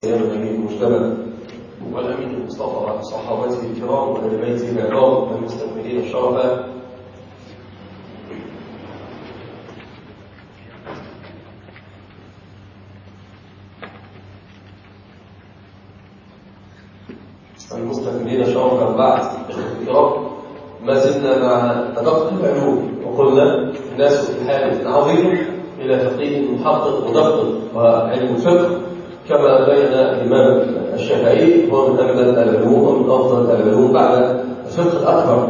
النبي المجتبى والأمين المصطفى وصحابته الكرام وأهل بيته العظام المستكملين الشرفاء. المستكملين شرفا بعد الكرام، ما زلنا مع تدقق العلوم، وقلنا الناس في حالة عظيمة إلى فقيه محقق مدقق وعلم الفقه، كما بين الإمام الشافعي هو من أجمل العلوم ومن أفضل العلوم بعد الفقه الأكبر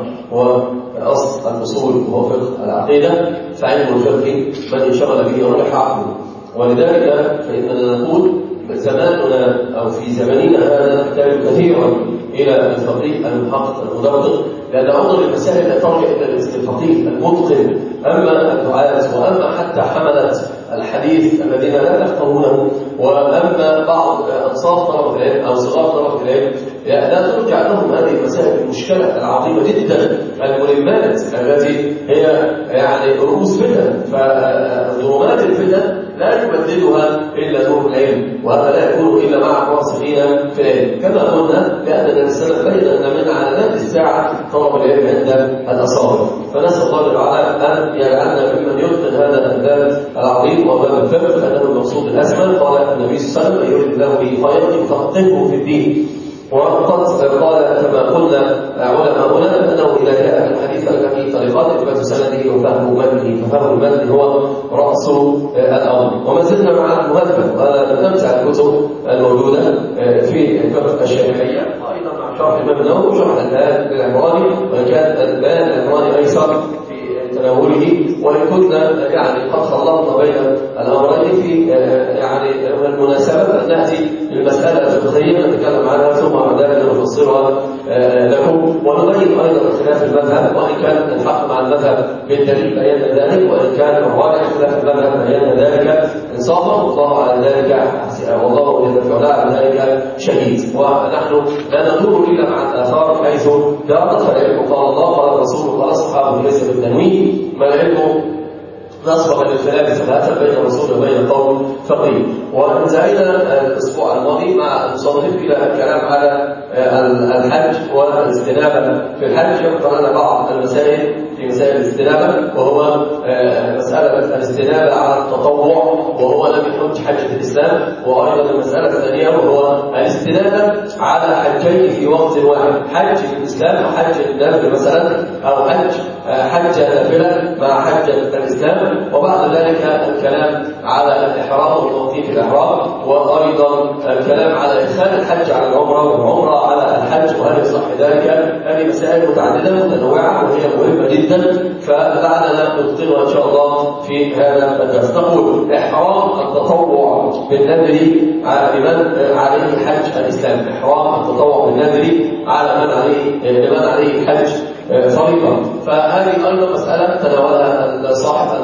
وأصل الأصول وهو فقه العقيدة، فعلم الفقه من انشغل به رجح عقله. ولذلك فإننا نقول زماننا أو في زماننا هذا نحتاج كثيرا إلى الفقيه المحقق المدقق، لأن عمر المسائل لا ترجع إلى الفقيه المتقن. أما الدعاة وأما حتى حملة الحديث الذين لا يفقهونه، وأما بعض أنصاف طلبة العلم أو صغار طلبة العلم، لا ترجع لهم هذه المسائل المشكلة العظيمة جدا، الملمات التي هي يعني رؤوس فتن. فظلمات الفتن لا يبدلها إلا نور العلم، وهذا لا يكون إلا مع الراسخين في العلم، كما قلنا لأننا السلف بين أن من علامات الساعة طلب العلم عند الأصابع. فنسأل الله تعالى أن يجعلنا ممن يتقن هذا الباب العظيم وباب الفقه، فإنه المقصود الأسمى. قال النبي صلى الله عليه وسلم: يريد الله به خيرا يفقهه في الدين. وقد قال كما قلنا علماؤنا أنه إذا جاء الحديث فيه طريقات إثبات سنده وفهم متنه، ففهم المتن هو رأس الأمر. وما زلنا مع المهذب، وهذا من أمتع الكتب الموجودة في الفقه الشافعية، أيضا مع شرح الإمام النووي وشرح البيان للعمراني، وإن كان البيان للعمراني أيسر تناوله، وإن كنا يعني قد خلطنا بين الأمرين في يعني المناسبة، نأتي للمسألة الفقهية نتكلم عنها ثم بعد ذلك نفسرها لكم، ونبين أيضا خلاف المذهب، وإن كان الحق مع المذهب بالدليل بيان ذلك، وإن كان الراجح خلاف المذهب بيان ذلك إنصافا، والله على ذلك والله جل وعلا على ذلك شهيد. ونحن لا ندور إلا مع الآثار حيث دارت، فالعلم قال الله قال الرسول قال الصحابة ليس بالتنوين، ما العلم نصبغ للخلاف ثلاثة بين الرسول وبين قوم فقيه. وانتهينا الأسبوع الماضي مع المصنف إلى الكلام على الحج والاستنابة في الحج. يبقى لنا بعض المسائل في مسائل الاستنابة، وهو مسألة الاستنابة على التطوع، وهو لم يحج حجة الإسلام، وأيضا المسألة الثانية وهو الاستنابة على حجين في وقت واحد، حج الإسلام وحج النافلة مثلا، أو حج نافلة مع حجة الإسلام، وبعد ذلك الكلام على الإحرام وتوقيت الإحرام، وأيضا الكلام على إدخال الحج على العمرة والعمرة على الحج وهل يصح ذلك. هذه مسائل متعددة متنوعة وهي مهمة جدا، فلعلنا نتقنها إن شاء الله في هذا الدرس. نقول إحرام التطوع بالنذر على من عليه حج الإسلام، إحرام التطوع بالنذر على من عليه حج فريضة. فهذه أيضا مسألة تناولها صاحب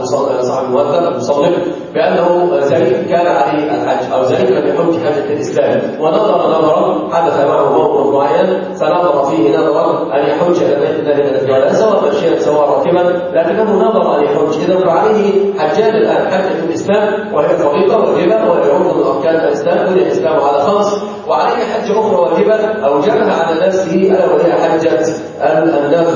المصنف بأنه زيد كان عليه الحج أو زيد لم يحج حجة الإسلام، ونظرا حدث معه موقف معين فنظر فيه نظرا أن يحج إلى بيت الله الذي سواء ماشيا سواء راكبا، لكنه نظر أن يحج، إذا فعليه حجان الآن: حجة الإسلام وهي فريضة واجبة وهي ركن من أركان الإسلام، بني الإسلام على 5، وعليه حجة أخرى واجبة أوجبها على نفسه ألا وهي حجة النفل.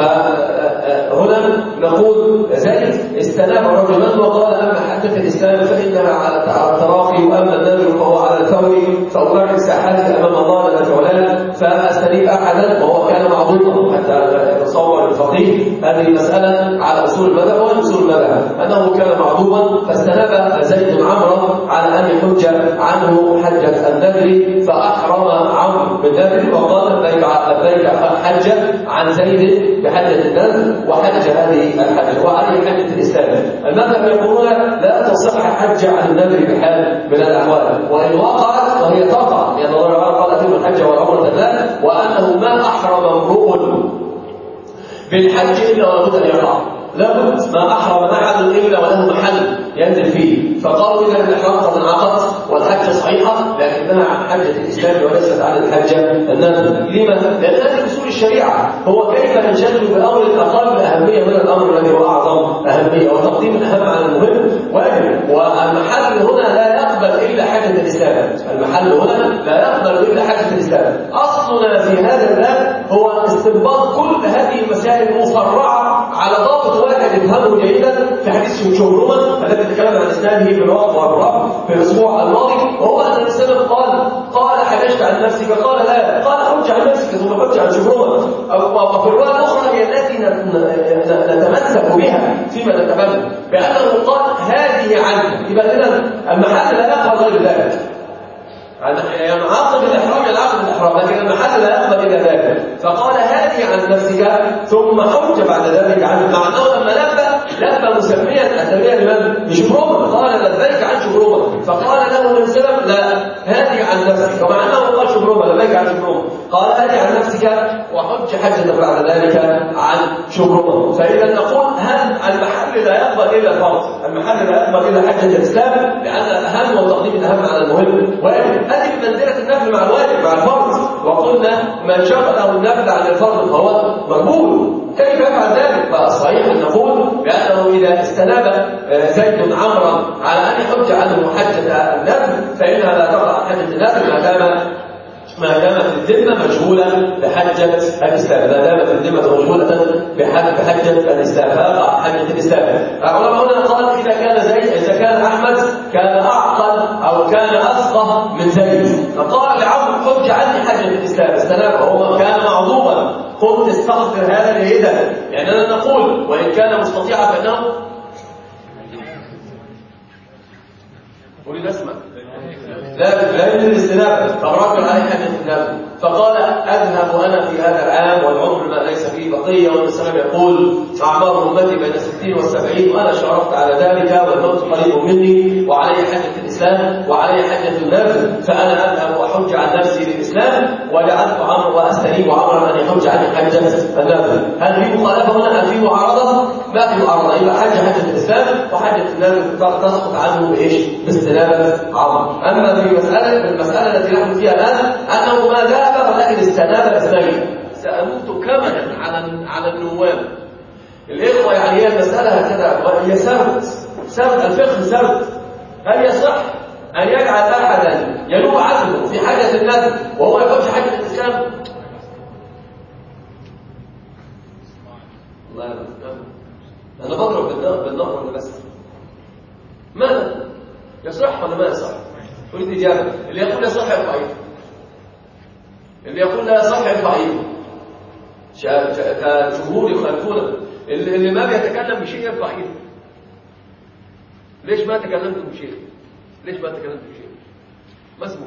فهنا نقول زيد استناب رجلا وقال: أما حجة الإسلام فإنها على التراخي، وأما النذر فهو على الفور، فأبرك ساحتي أمام الله لا تعلان فأستنيب أحدا، وهو كان معضوما حتى يتصور الفقيه هذه مسألة على أصول المذهب وأصول المذهب أنه كان معضوما، فاستناب زيد عمرو على أن يحج عنه حجة النذر، فأحرم عمرو بالنذر وقال: لبيك حجة عن زيد بحجة النذر وحج هذه الحجة وعليه حجة الإسلام. المذهب يقولون لا تصح حجة عن النذر بحال من الأحوال، وإن وقعت وهي تقع، لأن الله تعالى قال: أتم الحج والعمرة لله، وأنه ما أحرم امرؤ بالحج إلا ولابد أن يقع، لابد ما أحرم أحد إلا وله محل ينزل فيه. فقالوا إذا الإحرام قد انعقد والحجة صحيحة، لكنها عن حجة الإسلام وليست عن الحجة النافلة. لماذا؟ لأن هذه أصول الشريعة، هو كيف ننشغل بأمر أقل أهمية من الأمر الذي هو أعظم أهمية، وتقديم الأهم على المهم واجب. والمحل هنا لا يقبل إلا حجة الإسلام، المحل هنا لا يقبل إلا حجة الإسلام. أصلنا في هذا الباب هو استنباط كل هذه المسائل مفرعة على ضابط واحد يفهمه جيدا في حديث شبرمة الذي تكلم عن إسناده في الوقت والرب في الأسبوع الماضي، وهو أن الإنسان قال حججت عن نفسك؟ قال لا، قال حج عن نفسك ثم حج عن شبرمة. وفي الرواية الأخرى هي التي نتمسك بها فيما نتبنى بأنه قال هذه عنك. يبقى إذا المحل لا يقبل غير ذلك، يعني عقد الإحرام العقد الإحرام، لكن المحل لا يقبل إلى ذلك. فقال هذه عن نفسك ثم حج بعد ذلك عنه، مع أنه لما لبى مسميا التلبية لمن؟ لشبرمة، قال لبيك عن شبرمة، فقال له النبي صلى الله عليه وسلم لا، هذه عن نفسك، ومع أنه قال شبرمة لبيك عن شبرمة، قال هذه عن نفسك وحج حجة بعد ذلك عن شبرمة. فإذا نقول هل المحل لا يقبل إلا الفرض، المحل لا يقبل إلا حجة الإسلام، لأن الأهم وتقديم الأهم على المهم واجب. هذه منزلة النفل مع الواجب مع الفرض، وقلنا من شغله النفل عن الفرض فهو مقبول. كيف يفعل ذلك؟ فالصحيح أن نقول بأنه إذا استناب زيد عمرا على أن يحج عنه حجة النفل فإنها لا تقع حجة النفل ما دامت الذمة مشغولة بحجة الإسلام، ما دامت الذمة مشغولة بحجة الإسلام فأقع حجة الإسلام. علماؤنا قال إذا كان أحمد كان أعقل أو كان أفقه من زيد، فقال لعمرو حج عني حجة الإسلام، استناب وهو كان معذوبا، قلت استغفر هذا جيدا. يعني أنا نقول وإن كان مستطيعا فإنه أريد أسمع لا يمكن الاستنابة، فالرجل عليه حجة النبي فقال أذهب أنا في هذا العام والعمر ما ليس فيه بقية، والسلام يقول أعمار أمتي بين 60 و70 وأنا شرفت على ذلك والموت قريب مني وعلي حجة الإسلام وعلي حجة النبي، فأنا أذهب وأحج عن نفسي للإسلام وجعلت عمرو وأستنيب عمرا أن يحج عن حجة النبي. هل في مخالفة هنا؟ هل في معارضة؟ ما في معارضة، يبقى حجة الإسلام وحجة النبي تسقط عنه بإيش؟ باستنابة عمرو. أما في المسألة التي نحن فيها الآن أنه ما ذهب ولكن استناب اثنين، سأموت كمدا على النواب. الإخوة يعني هي المسألة هكذا، هي سرد الفقه سرد. هل يصح أن يجعل أحدا ينوب عنه في حاجة النبي وهو يحج حاجة الإسلام؟ الله أنا بضرب بالنهر ولا بس؟ ماذا؟ يصح ولا ما يصح؟ أريد إجابة. اللي يقول يصح يرفع يده، اللي يقول لا يصح يرفع يده. كجمهور يخالفونه. اللي ما بيتكلم بشيء يرفع يده. ليش ما تكلمتم بشيء؟ ليش ما تكلمتم بشيء؟ ما اسمه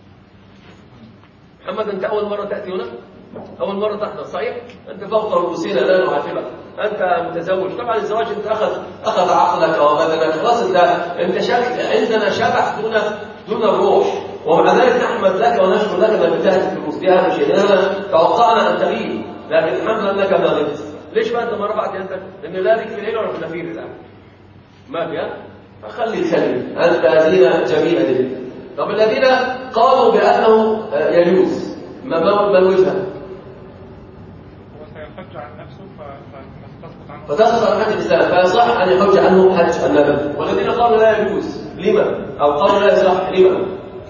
محمد، أنت أول مرة تأتي هنا؟ أول مرة تحضر صحيح؟ أنت فوق رؤوسنا لا نعاتبك، أنت متزوج، طبعا الزواج أنت أخذ عقلك وبدنك، خلاص أنت عندنا شبح دون الروح، ومع ذلك نحمد لك ونشكر لك ما بتاعت الفلوس دي. أهم شيء لأننا توقعنا أن تغيب، لكن الحمد لله أنك ما غبت. ليش ما أنت ما رفعت يدك؟ لأن لا لك في العين ولا في النفير الآن ما فيها، فخلي تسلم أنت هذه جميلة دي. طب الذين قالوا بأنه يجوز ما الوجهة؟ هو سيحج عن نفسه فتسقط عن حج الإسلام، فيصح أن يحج عنه حج النبي. والذين قالوا لا يجوز لما؟ أو قالوا لا يصح لما؟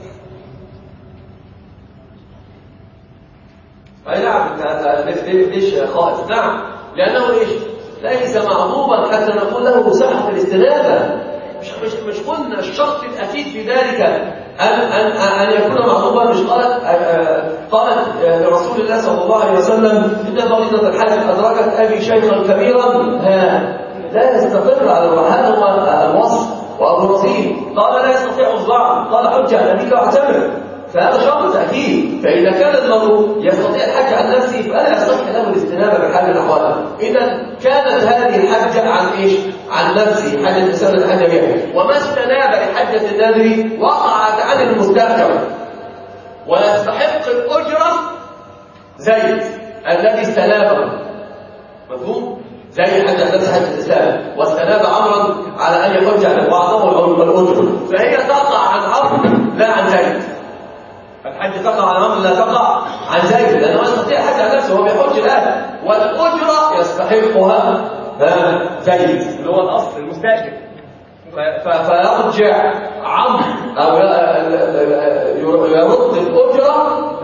أي نعم، ليش خائف؟ نعم لأنه إيش؟ ليس معذوبا حتى نقول له صحة الاستنابة. مش قلنا الشرط الأكيد في ذلك أن يكون معذوبا. مش قالت لرسول الله صلى الله عليه وسلم إن فريضة الحج أدركت أبي شيخا كبيرا لا يستقر على هذا هو الوصف. وأبو رصين قال لا يستطيع الضعف، قال حج عن أبيك واعتمر، فهذا شرط تأكيد. فإذا كان المرء يستطيع الحج عن نفسه فلا يصح له الاستنابة بحال الأحوال. إذا كانت هذه الحجة عن إيش؟ عن نفسه، حجة الإنسان الحج بها، وما استناب لحجة النذر وقعت عن المستأجر، ويستحق الأجرة زيد الذي استنابه. مفهوم؟ زي حج عن نفسه حج الإسلام، واستناب عمرا على أن يحج عنه وأعطاه الأجرة، فهي تقع عن عمرو لا عن زيد. الحج تقع عن عمرو لا تقع عن زيد، لأنه يستطيع الحج عن نفسه وهو بيحج الآن، والأجرة يستحقها زيد اللي هو الأصل المستأجر. فيرجع عمرو أو يرد الأجرة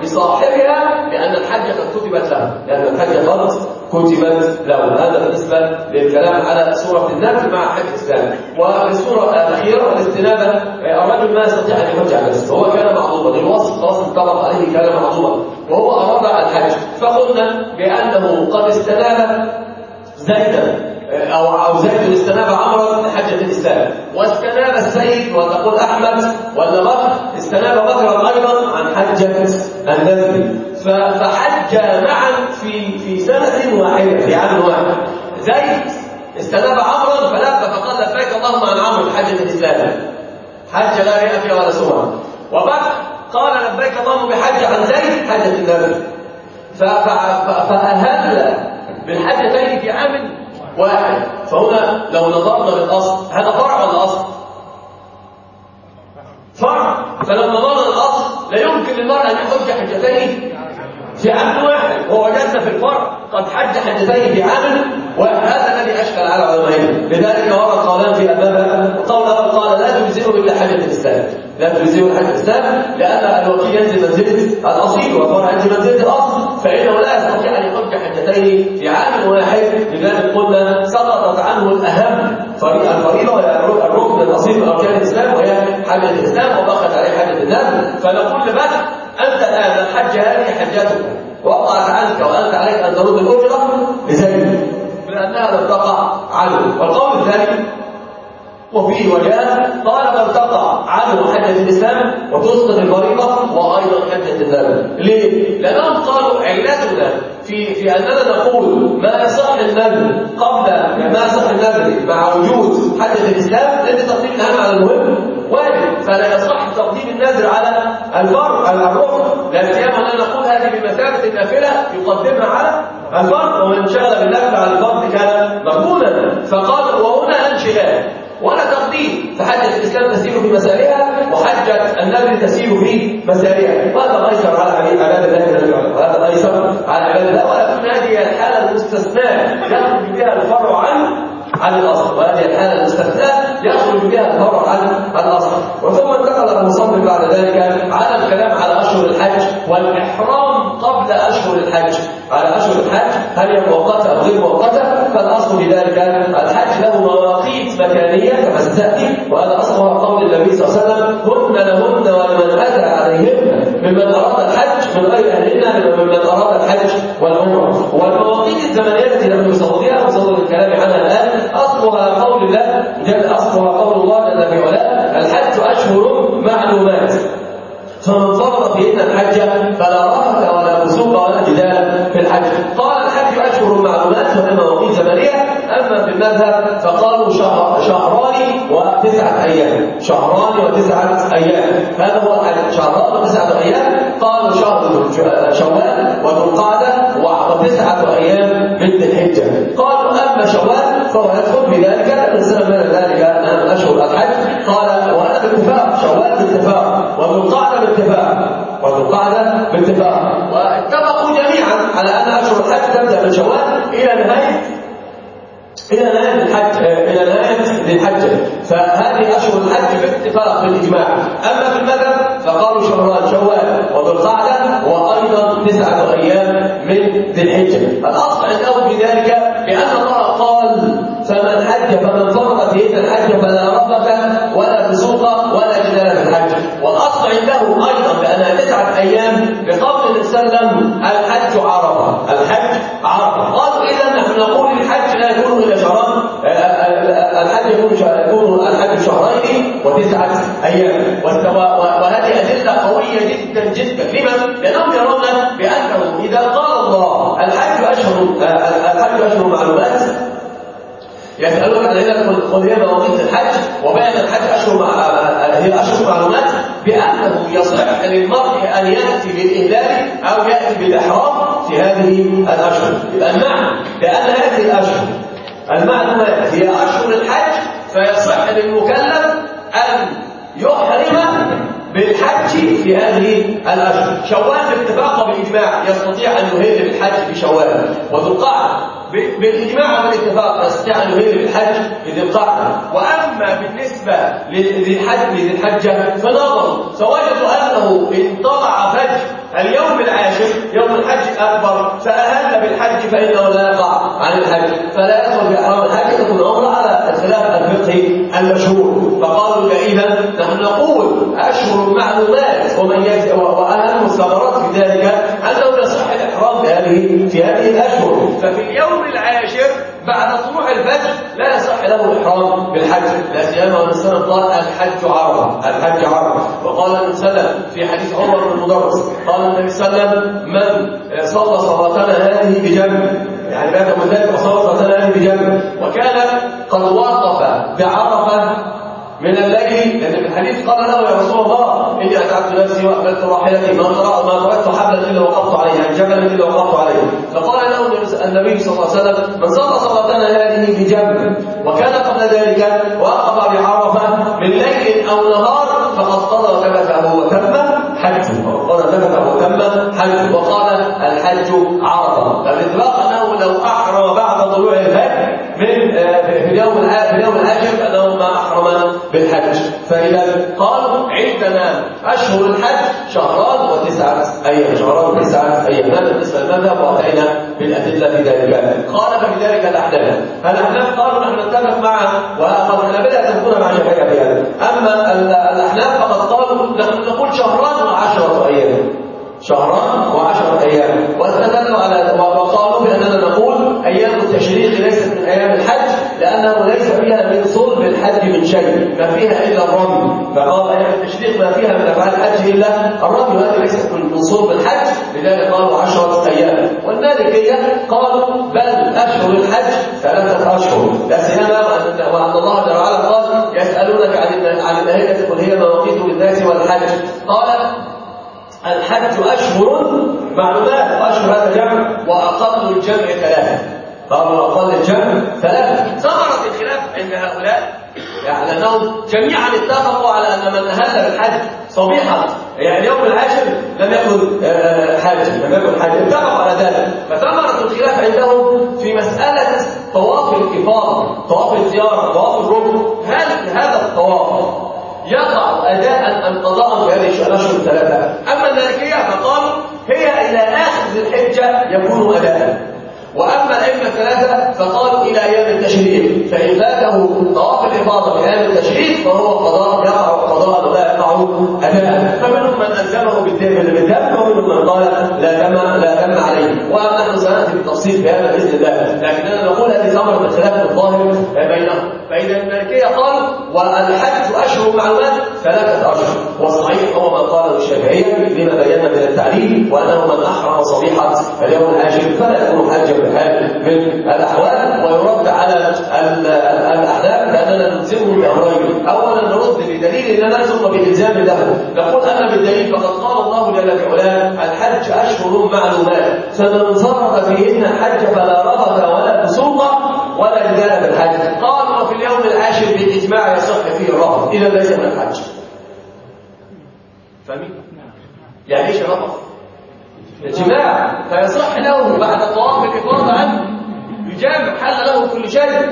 بصاحبها لأن الحج قد كتبت له، لأن الحج قد كتبت له. هذا بالنسبة للكلام على سورة النمل مع حج الإسلام. والسورة الأخيرة الاستنابة، الرجل ما يستطيع أن يحج على نفسه، هو كان معذورا، الوصف خلاص انطبق عليه كان معذورا وهو أراد الحج، فقلنا بأنه قد استناب زيدا أو زيد استناب عمرا لحجة الإسلام، واستناب السيد وتقول أحمد ولا بكر استناب بكرا أيضا عن حجة النذر، فحج معا في سنة واحدة في عام واحد. زيد استناب عمرا فلبى فقال لبيك اللهم عن عمرو في حجة الإسلام، حج لا رياء فيها ولا سمعة. وبكر قال لبيك اللهم بحج عن زيد حجة النذر، فأهل بالحجتين في عام واحد. فهنا لو نظرنا للأصل، هذا فرع ولا أصل؟ فرع. فلو نظرنا للأصل لا يمكن للمرأة أن يحج حجتين في عام واحد، ووجدنا في الفرع قد حج حجتين في عام واحد. هذا الذي أشكل على علمائنا، لذلك ورد قولان في أمامها. قول أول قال لا تجزئه إلا حجة الإسلام، لا تجزئه حجة الإسلام، لأن الوكيل ينزل منزلة الأصيل والفرع ينزل منزلة الأصل، فإنه لا يستطيع أن يحج حجتين في عام واحد. لذلك قلنا سقطت عنه الأهم الفريضة وهي الركن الأصيل من أركان الإسلام وهي حجة الإسلام، وبقت عليه حجة النذر. فنقول لبكر أنت الآن الحج هذه حجتك وقعت عنك وأنت عليك أن ترد الأجرة لزيد لأنها لم تقع عنه. والقول الثاني وفيه وجاء قال من تقع عنه حجة الإسلام وتسقط الفريضة وأيضا حجة النذر. ليه؟ لأنهم قالوا علتنا في أننا نقول ما يصح النذر قبل ما يصح النذر مع وجود حجة الإسلام، لأن تقديم الأهم على المهم واجب، فلا يصح تقديم النذر على الفرض على الركن، لا سيما أننا نقول هذه بمثابة النافلة يقدمها على الفرض، ومن انشغل بالنفل على الفرض كان مقبولا. فقال وهنا انشغال ولا تقديم، فحجة الإسلام تسير في مسارها وحجة النذر تسير في مسارها، وهذا أيسر على عباد الله، وهذا أيسر على عباد الله. ولكن هذه الحالة المستثناء يخرج بها الفرع عن الأصل، وهذه الحالة المستثناء يخرج بها الفرع عن الأصل. وثم انتقل المصنف بعد ذلك على الكلام على أشهر الحج والإحرام قبل أشهر الحج، على أشهر الحج هل هي مؤقتة أو غير مؤقتة. فالأصل في ذلك الحج له مواقيت مكانية كما ستأتي، وهذا أصلها قول النبي صلى الله عليه وسلم هن لهن ولمن أتى عليهن ممن أراد الحج من غير أهلهن ممن أراد الحج والعمرة. والمواقيت الزمنية التي نحن نصورها وصور الكلام عنها الآن أصلها قول الله جل، أصلها قول الله جل في علاه الحج أشهر معلومات فمن فرض فيهن الحج فلا رفث ولا فسوق ولا جدال في الحج. قال الحج أشهر معلومات وهي مواقيت زمنية. أما في المذهب فقالوا شهران وتسعة أيام، شهران وتسعة أيام، هذا هو الحج، شهران وتسعة أيام. قالوا شهر شوال وذو القعدة وتسعة أيام من ذي الحجة. قالوا أما شوال فهو يدخل في ذلك لأن السنة من ذلك أشهر الحج. قال وهذا باتفاق، شوال باتفاق وذو القعدة باتفاق وذو القعدة باتفاق، واتفقوا جميعا على أن أشهر الحج تبدأ من شوال إلى نهاية الحج، إلى نهاية ذي الحجة. فهذه أشهر الحج باتفاق بالإجماع. أما في المذهب فقالوا شهران شوال وذو القعدة وأيضا 9 أيام من ذي الحجة. الأصل عندهم في ذلك بأن الله قال فمن فرض فيهن الحج فلا رفث ولا فسوق ولا جدال في الحج. والأصل عندهم أيضا بأنها 9 أيام بقول النبي صلى الله عليه وسلم الحج عرفة، الحج عرفة. قالوا إذا نحن نقول الحج لا يكون إلا شهران، الحج يكون الحج شهرين و9 أيام. وهذه أدلة قوية جدا جدا. لما؟ لأنهم يرون بأنه إذا قال الله الحج أشهر معلومات يسألون عن قل هي مواقيت الحج وبين الحج هي أشهر معلومات، بأنه يصح للمرء أن يأتي بالإهلال أو يأتي بالإحرام في هذه الأشهر. يبقى المعنى لأن هذه الأشهر المعلومات هي أشهر الحج، فيصح للمكلف أن يحرم بالحج في هذه الأشهر. شوال باتفاق بالإجماع يستطيع أن يهل بالحج في شوال، وذو القعدة بالإجماع والاتفاق يستطيع أن يهل بالحج في ذي القعدة. وأما بالنسبة لذي الحجة فنظروا فوجدوا أنه إن طلع فجر اليوم العاشر يوم الحج الأكبر فأهل بالحج فإنه لا يقع عن الحج، فلا يدخل في إحرام الحج، تكون عمرة على الخلاف الفقهي المشهور. فقالوا إذا نحن نقول أشهر معلومات وأهم الثمرات في ذلك أنه يصح الإحرام في هذه الأشهر. ففي اليوم العاشر بعد طلوع الفجر لا يصح له الإحرام بالحج، لا سيما أن السلام قال الحج عرفة، الحج عرفة. وقال النبي صلى الله عليه وسلم في حديث عمر بن المدرس قال النبي صلى الله عليه وسلم من صلى صلاتنا هذه بجنب، يعني بعد ذلك وصلى صلاتنا هذه بجنب وكان قد وقف بعرفة من الليل، لأن في الحديث قال له يا رسول الله إني أتعبت نفسي وأقبلت راحلتي ما تركت حبلا إلا وقفت عليه، يعني جبلا إلا وقفت عليه. فقال له النبي صلى الله عليه وسلم من صلى صلاتنا هذه بجنب وكان قبل ذلك وقف بعرفة من ليل أو نهار فقد قضى تبته وتم حجه، وقال الحج عرفة. فالإطلاق أنه لو أحرم بعد طلوع الفجر في اليوم العاشر فأنه ما أحرم بالحج. فإذا قالوا عندنا أشهر الحج شهران وتسعة أيام، هذا بالنسبة للمذهب وأتينا بالأدلة في ذلك. قال ففي ذلك الأحناف قالوا نحن نتفق معه، والحنابلة يتفقون مع الشافعية في هذا. أما الأحناف فقد قالوا نحن نقول شهران وعشرة أيام، واستدلوا على وقالوا بأننا نقول أيام التشريق ليست من أيام الحج لأنه ليس فيها من صلب الحج من شيء، ما فيها إلا الرمي. فقال أيام التشريق ما فيها من أفعال الحج إلا الرمي، وهذه ليست من صلب الحج، لذلك قالوا 10 أيام. والمالكية قالوا بل أشهر الحج 3 أشهر، لا سيما وأن الله جل وعلا قال يسألونك عن الأهلة قل هي مواقيت للناس والحج، قال الحج أشهر معلومات، وأشهر هذا جمع، وأقل الجمع 3. قالوا أقل الجمع 3. ثمرة الخلاف عند هؤلاء يعني أنهم جميعا اتفقوا على أن من أهل بالحج صبيحة يعني اليوم العاشر لم يكن حج، اتفقوا على ذلك. فثمرة الخلاف عندهم في مسألة طواف الإفاضة، طواف الزيارة، طواف الركن، هل هذا الطواف يقع أداء أم قضاء في هذه الأشهر 3؟ أما المالكية فقالوا هي إلى آخر الحجة يكون أداء، وأما الأئمة 3 فقالوا إلى أيام التشريق، فإن فاته طواف الإفاضة في أيام التشريق فهو قضاء يقع قضاء ولا يقع أداء. فمنهم من ألزمه بالدم ومنهم من قال لا دم عليه، ونحن سنأتي بالتفصيل في هذا بإذن الله، لكننا نقول هذه ثمرة الخلاف الظاهر بينهم. فإذا المالكية قالوا والحج أشهر معلومات 3 أشهر، والصحيح هو ما قاله الشافعية لما بينا من التعليل، وأنه من أحرم صبيحة اليوم العاشر فلا يكون حجا بحال من الأحوال. ويرد على الأحناف لأننا نلزمه بأمرين، أولا نرد بدليل لنا ثم بإلزام له، نقول أن بالدليل فقد قال الله جل وعلا الحج أشهر معلومات فمن صرف فيهن الحج فلا رفث ولا فسوق ولا جدال بالحج. قال وفي اليوم العاشر بالإجماع يصح فيه الرفث، إذا ليس من الحج. فاهمين؟ يعني ايش الرفث؟ الجماع، فيصح له بعد طواف الإفاضة أن يجامع، حل له كل شيء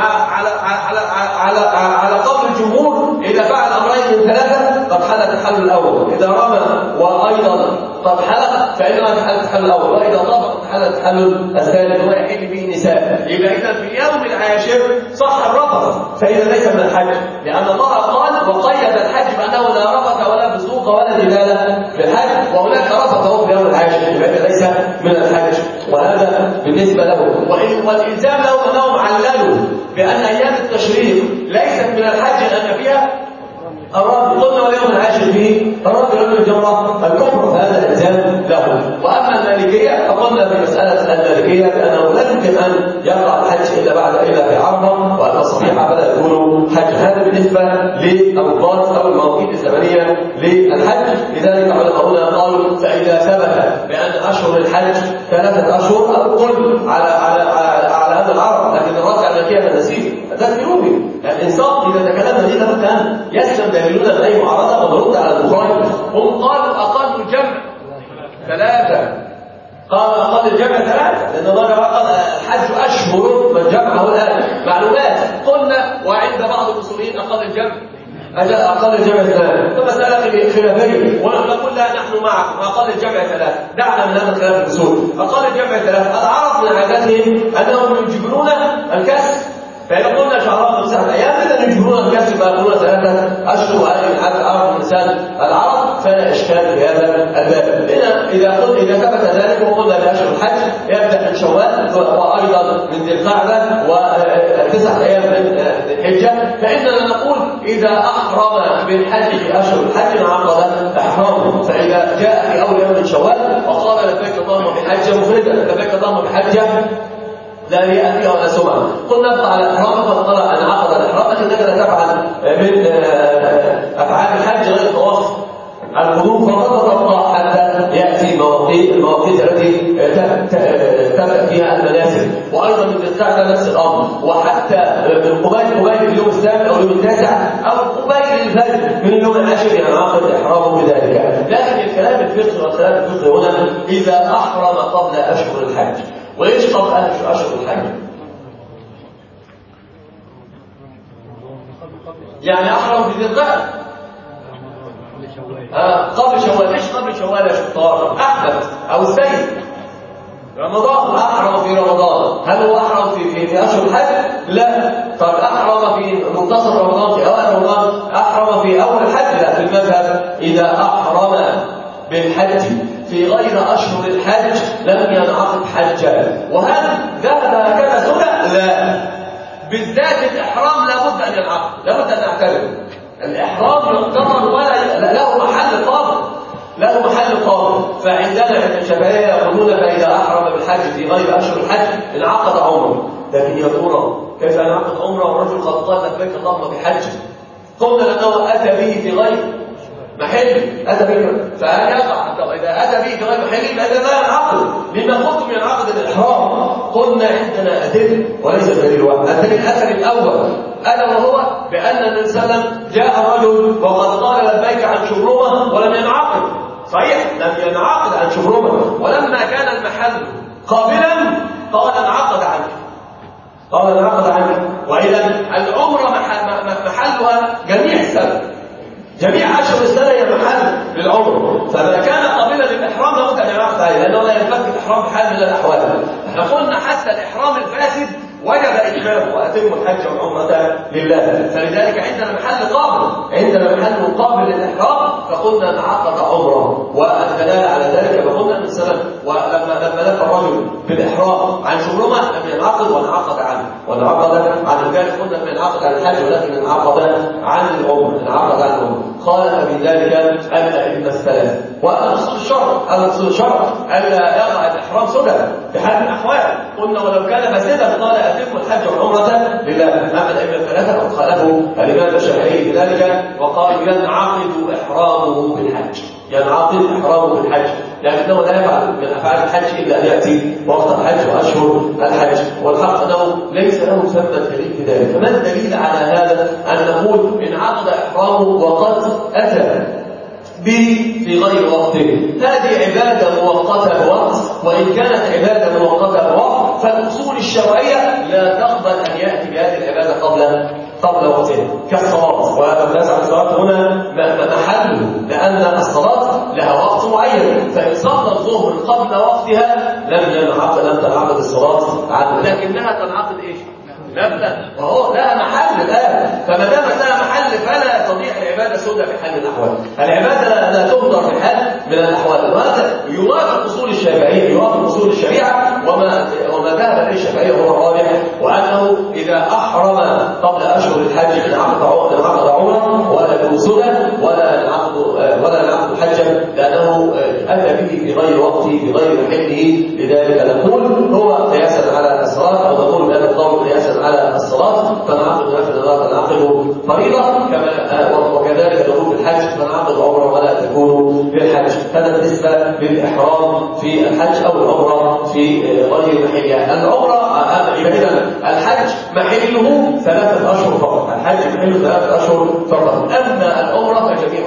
على قول الجمهور. إذا فعل أمرين من 3 قد حل التحلل الأول، إذا رمى وأيضا قد حلق فإنه حل التحلل الأول، وإذا طاف قد حل التحلل الثالث ويحل به النساء. يبقى إذا في اليوم العاشر صح الرفث، فإذا ليس من الحج، لأن الله قال وقيد الحج بأنه لا رفث ولا فسوق ولا جدال في الحج، وهناك رفث هو في اليوم العاشر، يبقى ليس من الحج. وهذا بالنسبة له. والإلزام له أنهم عللوا بأن أيام التشريق ليست من الحج لأن فيها الرمي، قلنا واليوم العاشر فيه الرمي رمي الجمرة الكبرى، فهذا الإلزام له. وأما المالكية فقلنا في مسألة المالكية بأنه لا يمكن أن يقع الحج إلا في عرفة، وأن الصبيحة فلا يكون حج. هذا بالنسبة للأوقات أو المواقيت الزمنية للحج. لذلك علماؤنا قالوا فإذا ثبت بأن أشهر الحج 3 أشهر أو قل على هذا العرب، لكن الراجع المالكية النسيب ذكروني الإنصاف إذا تكلمنا دي لابد أن يسلم دليلنا من أي معارضة ونرد على البخاري. هم قالوا أقل الجمع 3، قالوا أقل الجمع 3 لأن الله قال الحج أشهر من جمعه الآن معلومات. قلنا وعند بعض الأصوليين أقل الجمع أجل أقل الجمع 3 فمسألة خلافية ولم نقول لا نحن معكم أقل الجمع 3 دعنا من هذا الخلاف الأصول. أقل الجمع 3 العرب من عاداتهم أنهم يجبرون الكسر، فإذا قلنا شهران 9 أيام إذا يجبرون الكسر فيقولون 3 أشهر وهذه العادة العرب من لسان العرب، فلا إشكال في هذا الباب. إذا ثبت ذلك وقلنا بأشهر الحج يبدأ من شوال وأيضا من ذي القعدة و9 أيام من ذي الحجة، فإننا نقول إذا أحرم بالحج في أشهر الحج انعقد إحرامه. فإذا جاء في أول يوم من شوال وقال لبيك اللهم بحجة مفردة لبيك اللهم بحجة لا رياء فيها ولا سمعة، قلنا ابقى على إحرامك وقال أن عقد الإحرام، لكنك لا تفعل من أفعال الحج غير الطواف القدوم فقط تبقى حتى يأتي المواقيت التي تبدأ فيها المناسك، وأيضا من القعدة نفس الأمر، وحتى من قبيل اليوم الثامن أو اليوم التاسع أو قبيل الفجر من اليوم العاشر ينعقد إحرامه بذلك. لكن الكلام الفقهي والكلام الفقهي هنا إذا أحرم قبل أشهر الحج. وإيش قبل أشهر الحج؟ يعني أحرم في ذي القعدة قبل شوال. إيش قبل شوال يا شطار؟ أحمد أو السيد رمضان أحرم في رمضان، هل هو أحرم في أشهر الحج؟ لا. طب أحرم في منتصف رمضان في أول رمضان؟ أحرم في أول الحج؟ لا. في المذهب إذا أحرم بالحج في غير أشهر الحج لم ينعقد حجا. وهل ذهب هكذا سنة؟ لا. بالذات الإحرام لابد أن ينعقد، لابد أن نعتبر الإحرام يعتبر ولا له محل قابل. فعندنا عند الشافعية يقولون فإذا أحرم بالحج في غير أشهر الحج انعقد عمره. لكن يا ترى كيف ينعقد عمره والرجل قد قال لبيك اللهم بحج؟ قلنا لأنه أتى به في غير محل، أتى به فهل يقع؟ إذا أتى به في غير محل فإذا لا ينعقد. لما قلتم ينعقد الإحرام؟ قلنا عندنا أدلة وليس دليل واحد. الدليل الأثر الأول ألا وهو بأن النبي صلى الله عليه وسلم جاء رجل وقد قال لبيك عن شبرمة ولم ينعقد. صحيح لم ينعقد عن شبرمة، ولما كان المحل قابلا قال انعقد عنك. وإذا العمرة محلها جميع السنة، جميع أشهر السنة هي محل للعمر، فما كان قابلا للإحرام لابد أن ينعقد عليه لأنه لا ينفك الإحرام بحال من الأحوال. احنا قلنا حتى الإحرام الفاسد وجب إتمامه وأتم الحج والعمرة لله. فلذلك عندنا محل قابل للإحرام فقلنا انعقد عمره. والدلالة على ذلك فقلنا من سنة ولما لف الرجل بالإحرام عن شبرمة لم ينعقد وانعقد عنه عن ذلك قلنا لم ينعقد عن الحج ولكن انعقد عن العمر. خالف في ذلك الأئمة الثلاثة. وأنا أصول الشرع ألا يقع الإحرام سنة بحال من الأحوال. قلنا ولو كان فاسدا قال أتم الحج والعمرة لله. أما الأئمة الثلاثة قد خالفوا الإمام الشافعي بذلك وقالوا ينعقد إحرامه بالحج، لكنه لا يفعل من أفعال الحج إلا أن يأتي وقت الحج وأشهر الحج. والحق أنه ليس له ثمة دليل في ذلك. فما الدليل على هذا؟ أن نقول انعقد إحرامه وقد أتى به في غير وقته. هذه عبادة مؤقتة بوقت، وإن كانت عبادة مؤقتة بوقت فالأصول الشرعية لا تقبل أن يأتي بهذه العبادة قبل وقته كالصلاة. ونزع الصلاة هنا محله لأن الصلاة لها وقت معين، فإن صلى الظهر قبل وقتها لم تنعقد الصلاة عنه، لكنها تنعقد إيش؟ وهو لها محل الآن. فما دامت لها محل فلا يستطيع العبادة سنة في حال من الأحوال. العبادة لا تهدر في حال من الأحوال. وهذا يوافق أصول الشافعية، يوافق أصول الشريعة. وما ذهب إليه الشافعية هو الراجح، وأنه إذا أحرم قبل أشهر الحج انعقد عمره ولا يكون سنة ولا ينعقد حجا لأنه أتى به في غير وقته في غير محله. لذلك نقول هو قياسا على الصلاة، أو نقول بأن القول قياسا على الصلاة فنعقد نافلة ولا تنعقد فريضة، وكذلك نقول في الحج فنعقد عمره ولا تكون للحج. هذا بالنسبة للإحرام في الحج أو العمرة في غير محلها. العمرة إذا الحج محله 3 أشهر فقط، أما العمرة فجميع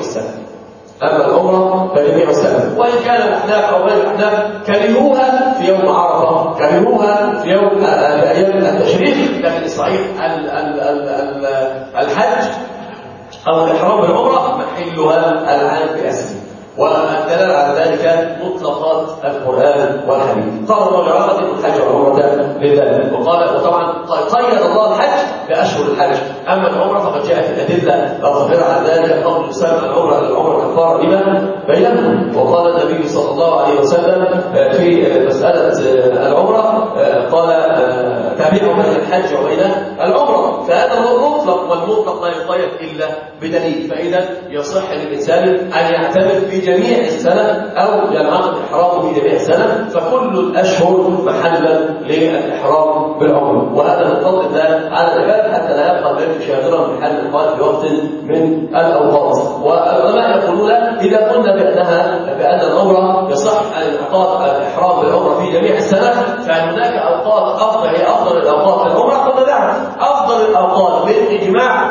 السنة. وإن كان الأحناف أو غير الأحناف كرهوها في يوم عرفة، كرهوها في يوم أيام التشريق، لكن الصحيح أو الإحرام بالعمرة محلها العام بأسره. والدلالة على ذلك مطلقات القرآن والحديث. قال الله عقد الحج والعمرة لله، وطبعا قيد الله الحج بأشهر الحج. أما العمرة فقد جاءت الأدلة الظاهرة على ذلك. قول الإسلام العمرة كفارة لما بينهم. وقال النبي صلى الله عليه وسلم في مسألة العمرة قال تابعوا بين الحج وبين العمرة، فهذا هو المطلق، والمطلق لا يقيد إلا بدليل. فإذا يصح للإنسان أن يعتمد في جميع السنة أو ينعقد إحرامه في جميع السنة، فكل الأشهر محلا للإحرام بالعمرة. وهذا من فضل الله على العباد حتى لا يبقى ذلك شاغرا بحل القائد في وقت من الأوقات. والعلماء يقولون إذا قلنا بأن العمرة يصح انعقاد الإحرام بالعمرة في جميع السنة، فهل هناك أوقات أفضل الأوقات للعمرة؟ قلنا نعم، أفضل الأوقات بالإجماع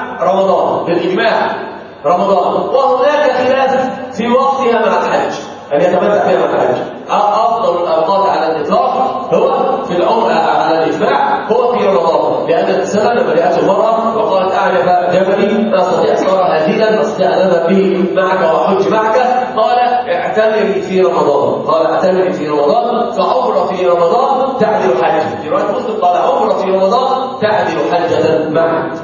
رمضان، وهناك خلاف في وقتها مع الحج، أن يتمتع فيها مع الحج. أفضل الأوقات على الإطلاق هو في العمر على الإجماع هو في رمضان، لأن الإنسان لما جاءته المرأة وقالت أعجب جبلي لا أستطيع صار هزيلا لا أستطيع أن أذهب به معك وأحج معك، قال اعتمري في رمضان، فعمرة في رمضان تعدل حج. في رواية مسلم قال عمرة في رمضان تعدل حجة معك،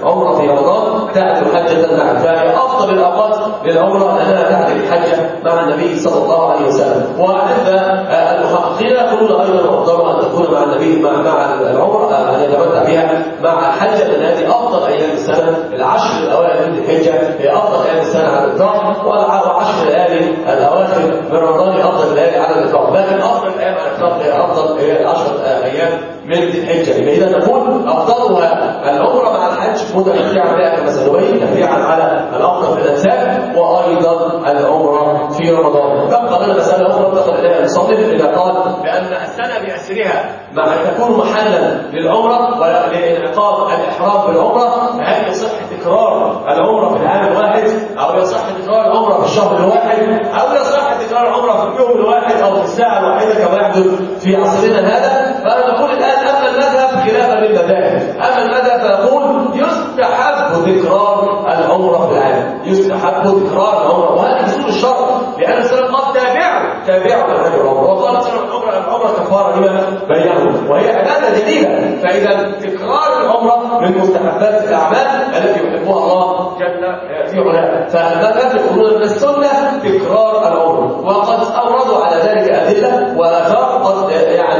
فهي أفضل الأوقات للعمرة لأنها تعدل الحجة مع النبي صلى الله عليه وسلم. وعند المحققين يقولون أيضا أفضل أن تكون مع النبي مع العمرة، أن يتمتع بها مع الحجة، لأن هذه أفضل أيام السنة. العشر الأوائل من الحجة هي أفضل أيام السنة على الإطلاق، وعشر الليالي الأواخر من رمضان أفضل الليالي على الإطلاق، لكن أفضل الأيام على الإطلاق هي العشر أيام من الحجة. إذا نقول أفضلها العمرة مع الحج متمتعا بها كما سنبين، تفريعا على الأفضل في الأنساب، وأيضا العمرة في رمضان. تبقى لنا مسألة أخرى انتقل إليها المصنف إذا قال بأن السنة بأسرها مع أن تكون محلا للعمرة ولإنعقاد الإحرام بالعمرة، فهل يصح تكرار العمرة في العام الواحد، أو يصح تكرار العمرة في الشهر الواحد، أو يصح تكرار العمرة في اليوم الواحد أو في الساعة الواحدة كما يحدث في عصرنا هذا؟ فنقول الآن أما المذهب خلافا للمذاهب، أما المذهب فيقول يستحب تكرار العمرة في العام، وهذا أصول الشرع، لأن السلام قال تابعوا الحج والعمرة، وقال العمرة كفارة لما بينهم، وهي عبادة جديدة. فإذا تكرار العمرة من مستحبات الأعمال التي يحبها الله جل في علاه. فالمذهب يقولون أن السنة تكرار العمرة، وقد أوردوا على ذلك أدلة وآثار قد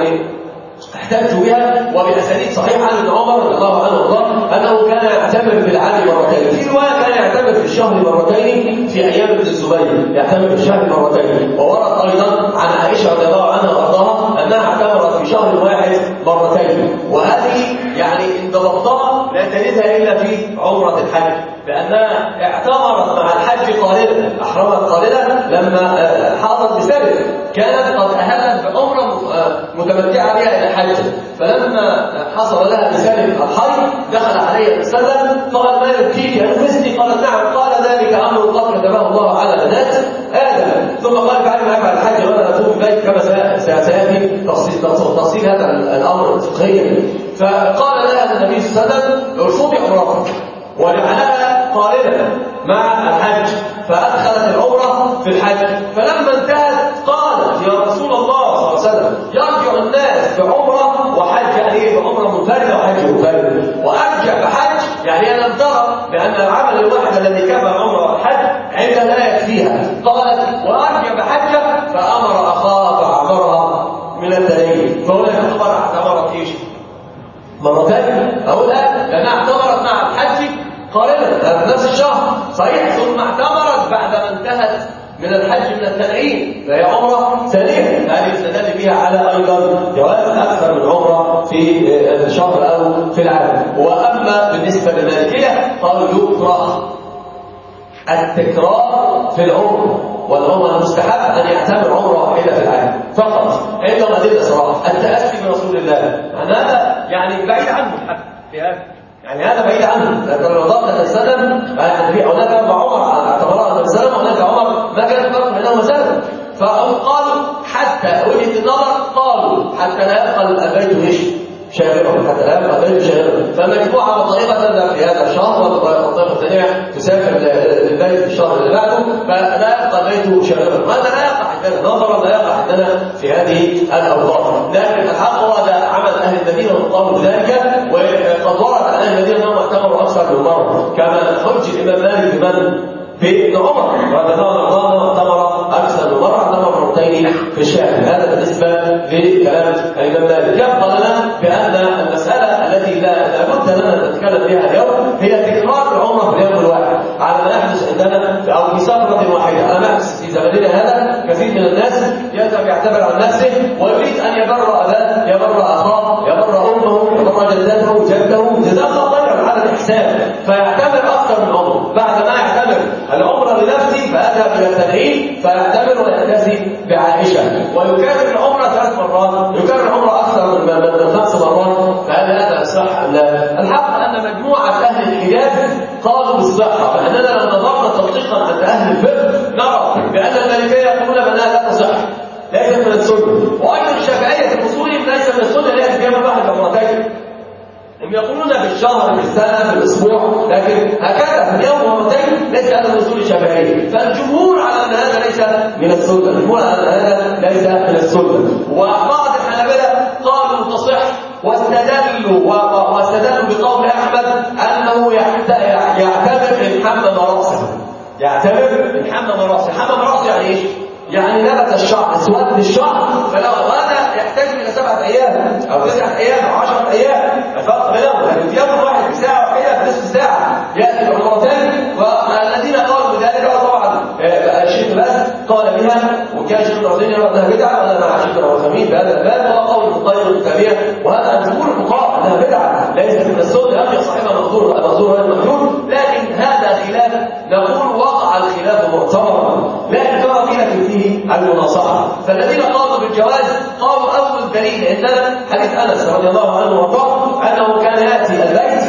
احتجوا بها وبأسانيد صحيحة عن عمر رضي الله عنه وارضاه أنه كان يعتمر في العام مرتين، في رواية كان يعتمر في الشهر مرتين في أيام ابن الزبير، يعتمر في الشهر مرتين. وورد أيضا عن عائشة رضي الله عنها وارضاها أنها اعتمرت في شهر واحد مرتين، وهذه إن ضبطها لا تجدها إلا في عمرة الحج، لأنها اعتمرت مع الحج قارنة، أحرمت قارنة لما حاضت بسبب كانت قد أهلت بعمرة متمتعة بها إلى الحج، فلما حصل لها بسبب الحي دخل عليها السلم فقال ما يبكيك أنفسني؟ قالت نعم. قال ذلك أمر قد كتبه الله على بنات آدم، ثم قال بعد ما يفعل الحج وأنا أتوب إليك كما سيأتي تفصيل هذا الأمر فقهيا. فقال لها النبي صلى الله عليه وسلم ارفضي عمرتك، وجعلها قارنة مع الحج، فأدخلت العمرة في الحج. فلما انتهت قالت يا رسول الله صلى الله عليه وسلم يرجع الناس بعمرة وحج، بعمرة منفردة وحج منفرد، وأرجع بحج أنا لم ترى بأن العمل الواحد الذي كفى العمرة والحج عندها لا يكفيها. قالت وأرجع بحجة، فأمر أخاها فعبرها من الدليل. فهنا يعتبر اعتبرت إيش؟ مرتين أولا، لأنها اعتبرت مع الحج قارنة في نفس الشهر صحيح، ثم اعتبرت بعد ما انتهت من الحج من التنعيم، فهي عمرة ثانية. هذه يستدل بها على أيضا جواز أكثر من عمرة في الشهر أو في العام. وأما بالنسبة للمالكية قالوا يكره التكرار في العمر، والعمر المستحب أن يعتمر عمرة واحدة في العام فقط. عندهم أدلة صراحة التأسي برسول الله، هذا بعيد عنه الحق في هذا، هذا بعيد عنه، لكن الرضاء تتسلم هناك عمر اعتبرها النبي صلى الله عليه وسلم، وهناك عمر ما كان فرق بينهما سنة. فقالوا حتى وجهة النظر، قالوا حتى لا يبقى البيت شاغرا حتى الآن قضيت شاغرا. فمجموعة وطائفة تذهب في هذا الشهر وطائفة ثانية تسافر للبيت في الشهر اللي بعده، فلا يبقى البيت شاغرا. وهذا لا يقع عندنا نظرا، لا يقع عندنا في هذه الأوقات. لكن الحق هو ده عمل أهل المدينة وقاموا بذلك، وقد ورد عن أهل المدينة أنهم اعتمروا أكثر من مرة، كما حج الإمام مالك بمن؟ بابن عمر رضي الله عنه اعتمر أكثر من مرة، اعتمر مرتين في الشهر. هذا بالنسبة لكلام الإمام مالك. يبقى لنا بأن المسألة التي لا بد لنا أن نتكلم بها اليوم هي تكرار العمرة في اليوم الواحد على ما يحدث عندنا أو في سفرة واحدة. على ما يحدث في زماننا هذا كثير من الناس يذهب يعتبر عن نفسه ويريد أن يبر أباه، يبر أخاه، يبر أمه، يبر جدته، جده، جزاه الله خيرا على الإحسان، فيعتبر أكثر من عمره. بعد ما يعتبر العمرة لنفسه فأذهب إلى التنعيم فيعتبر ويأتسي بعائشة، ويكرر العمرة 3 مرات، يكرر العمرة أكثر من 5 مرات. فهل هذا صح أم لا؟ الحق أن مجموعة أهل الحجاز قالوا بالصحة، فإننا لو نظرنا تدقيقا عند أهل الفقه نرى بأن المالكية يقولون بأنها لا تصح، ليست من السنة. وأيضا الشافعية في أصولهم ليس من السنة لأن في يوم واحد عمرتين. هم يقولون بالشهر، بالسنة، بالأسبوع، لكن هكذا في اليوم مرتين ليس هذا من أصول الشافعية. فالجمهور على أن هذا ليس من السنة، الجمهور على أن هذا ليس من السنة. وبعض الحنابلة قالوا تصح، واستدلوا بقول أحمد أنه يعتبر إن حمم رأسه، يعتبر إن حمم رأسه. حمم رأسه يعني إيش؟ يعني نبت الشعر، اسود الشعر، فلو هذا يحتاج إلى 7 أيام أو 9 أيام أو 10 أيام الفرق بينهم، لكن في يوم واحد في ساعة واحدة في نصف ساعة يأتي بعمرتين. والذين قالوا بذلك طبعا الشيخ باز قال بها، وكان الشيخ العثيمين يرى أنها بدعة، وأنا مع الشيخ العثيمين في هذا الباب، وهو قول القيم التابعة، وهذا جمهور الفقهاء أنها بدعة ليست من السنة. أبي صاحبها مقدور غير مقدور، لكن هذا خلاف نقول وقع الخلاف معتبرا، لا إنكار فيه لكن فيه المناصحة. فالذين قالوا بالجواز قالوا أول دليل عندنا حديث أنس رضي الله عنه وارضاه أنه كان يأتي البيت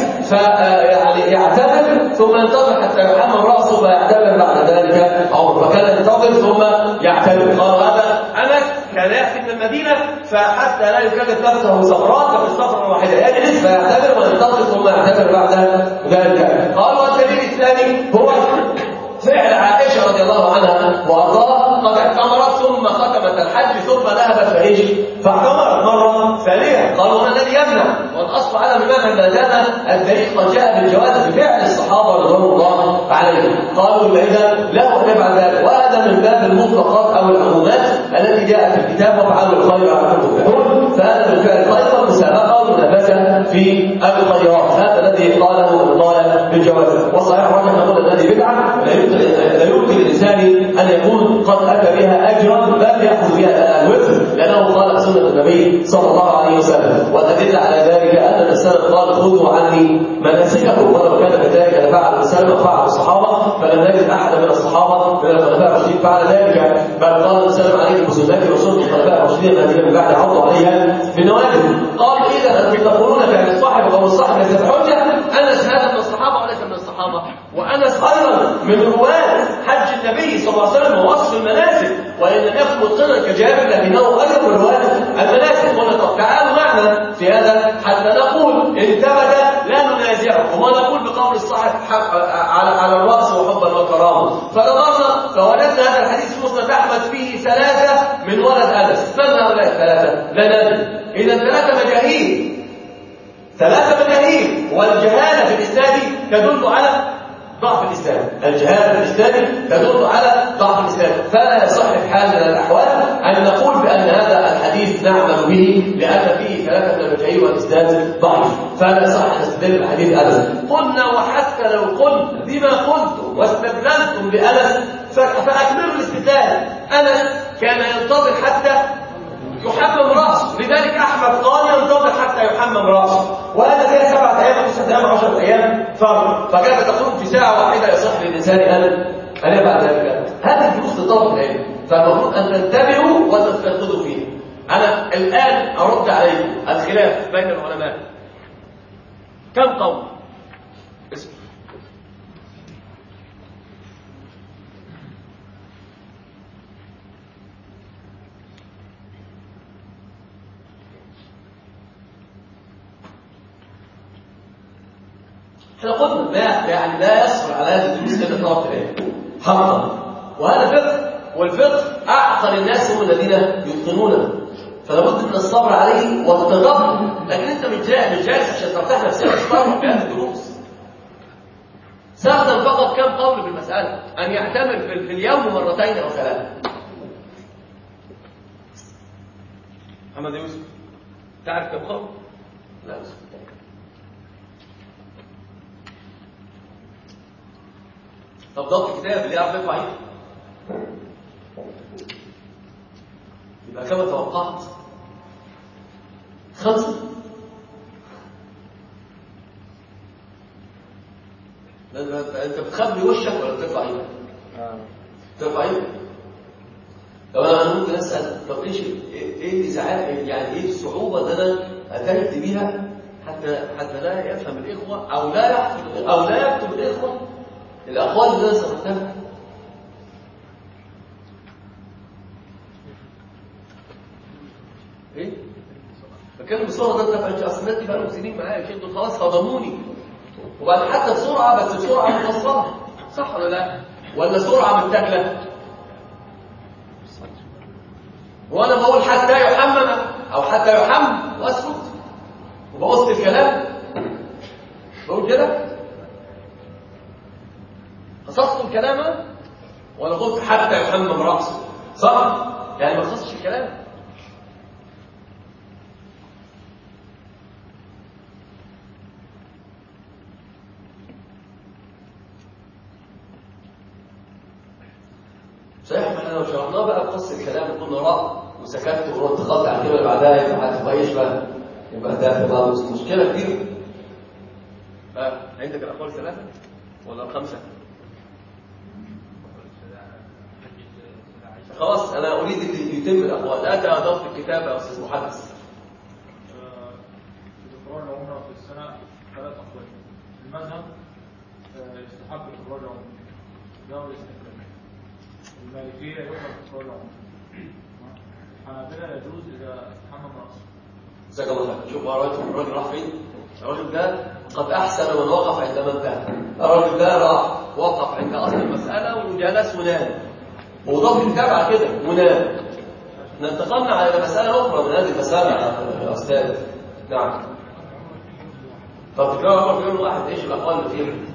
فيعتبر ثم ينتظر حتى يحمم رأسه فيعتبر بعد ذلك عمر، فكان ينتظر ثم يعتبر. قالوا هذا أنس كان يأتي من المدينة فحتى لا يكلف نفسه سفرات ففي السفرة الواحدة يجلس فيعتبر وينتظر ثم يعتبر بعد ذلك. قالوا الدليل الثاني هو فعل عائشة رضي الله عنها وأرضاها، قد اعتمرت ثم ختمت الحج ثم ذهبت فإيش؟ فاعتمرت مرة ثانية. قالوا ما الذي يمنع؟ والأصل على المنع ما دام الدليل قد جاء بالجواز بفعل الصحابة رضوان الله عليهم. قالوا إذا له أن يفعل ذلك، وهذا من باب المطلقات أو العمومات التي جاءت في الكتاب وفعلوا الخير لعلكم تفلحون. فهذا من فعل الخير والمسابقة والمنافسة في الخيرات، هذا الذي قاله من قال بالجواز. والصحيح الراجح نقول الذي بدعة لا يمكن الإنسان أن يكون قد أتى بها أجرا بل يأخذ بها الوزر، لأنه قال سنة النبي صلى الله عليه وسلم. والأدلة على ذلك أن الإنسان قال خذوا عني مناسككم، ولو كان كذلك لفعل الإنسان وفعل الصحابة، فلم نجد أحد من الصحابة من الخلفاء الراشدين فعل ذلك، بل قال الإنسان عليكم بسنتي وسنة الخلفاء الراشدين الذين من بعد عضوا عليها بالنواجذ. قالوا إذا أنتم تقولون فعل الصاحب أو الصاحب ليس بحجة. أنس هذا من الصحابة وليس من الصحابة، وأنس أيضا من رواه حج النبي صلى الله عليه وسلم ووصف المناسك، وإن لم يكن متقنا كجابر لكنه أيضا من رواه المناسك. قلنا طب تعالوا معنا في هذا حتى نقول إن ثبت لا ننازعه، وما نقول بقول الصاحب على الرأس وحبا وكرامة. فنظرنا فوجدنا هذا الحديث في مسند أحمد فيه 3 من ولد أنس. من هؤلاء 3؟ لا ندري. إذا 3 مجاهيل، 3 مجاهيل، والجهالة في الإسناد تدل على ضعف الإسلام. الجهالة في الإسلام تدل على ضعف الإسلام، فلا يصح في حال من الأحوال أن نقول بأن هذا الحديث نعمل به لأن فيه 3 من المجاهيل والإسناد ضعيف، فلا يصح أن نستدل بالحديث أبدا. قلنا وحتى لو قلت بما قلتم واستدللتم بأنس فأكملوا الاستدلال. أنس كان ينتظر حتى يحمم رأسه، لذلك أحمد قال ينتظر حتى يحمم رأسه، وهذا فيها 7 أيام 9 أيام 10 أيام فرق. فكيف تقول في ساعة واحدة يصح للإنسان أن يفعل ذلك؟ هذه الدروس لطلب العلم، فالمفروض أن تنتبهوا وتستنقذوا فيه. أنا الآن أرد عليكم الخلاف بين العلماء كم قول؟ احنا قلنا يعني لا يصبر على هذه الدروس الا طرف العلم حقا، وهذا فقه، والفقه اعقل الناس هم الذين يتقنونه، فلا بد من الصبر عليه والتدبر. لكن انت مش جالس عشان ترتاح نفسيا تصبر في هذه الدروس. استخدم فقط كم قول في المساله، ان يعتمر في اليوم مرتين او ثلاثه. محمد يوسف تعرف كم قول؟ لا يوسف. طب ضبط كتاب اللي يعرف يرفع ايده يبقى كما توقعت 5. انت بتخبي وشك ولا بترفع ايدك؟ ترفع ايدك. لو انا ممكن اسال طب ايه الازعاج، يعني ايه الصعوبه اللي انا اتيت بيها حتى لا يفهم الاخوه او لا يحفظ او لا يكتب الاخوه الاقوال اللي انا سمعتها. ايه بتكلم بسرعه، ده انت فاهم اصل الناس بقى لهم سنين معايا يا شيخ، خلاص خدموني، وبعد حتى بسرعه، بس بسرعه مفصله، صح ولا لا؟ ولا سرعه متاكله؟ وانا بقول حتى يحمم او حتى يحم واسكت وبوظت الكلام، بقول كده قصصت الكلام ولا قلت حتى يحمم راسه؟ صح؟ يعني ما قصصتش الكلام. صحيح، احنا لو شرحناه بقى بقص الكلام وقلنا راء وسكت واتخذت على الكلمه اللي بعدها يبقى هتبقى ايش بقى؟ يبقى ده تبقى مشكله كبيره. عندك الاقوال 3 ولا 5؟ خلاص انا اريد ان يتم الاقوال. اتى ضبط الكتاب يا استاذ محدث. تكرار العمره في السنه 3 اقوال. المذهب يستحب تكرار العمره، ده الاستحباب. المالكيه يكره تكرار العمره. الحنابلة يجوز اذا استحمم راسه. جزاك الله خير. شوف الراجل راح فين؟ الراجل ده قد احسن من وقف عند من انتهى. الراجل ده راح وقف عند اصل المساله وجلس ونام، وضبط الكتاب على كده ونام. انتقلنا على مساله اخرى من هذه المساله يا استاذ. نعم. طب تكرار عمر في يوم واحد ايش الاقوال اللي فيها؟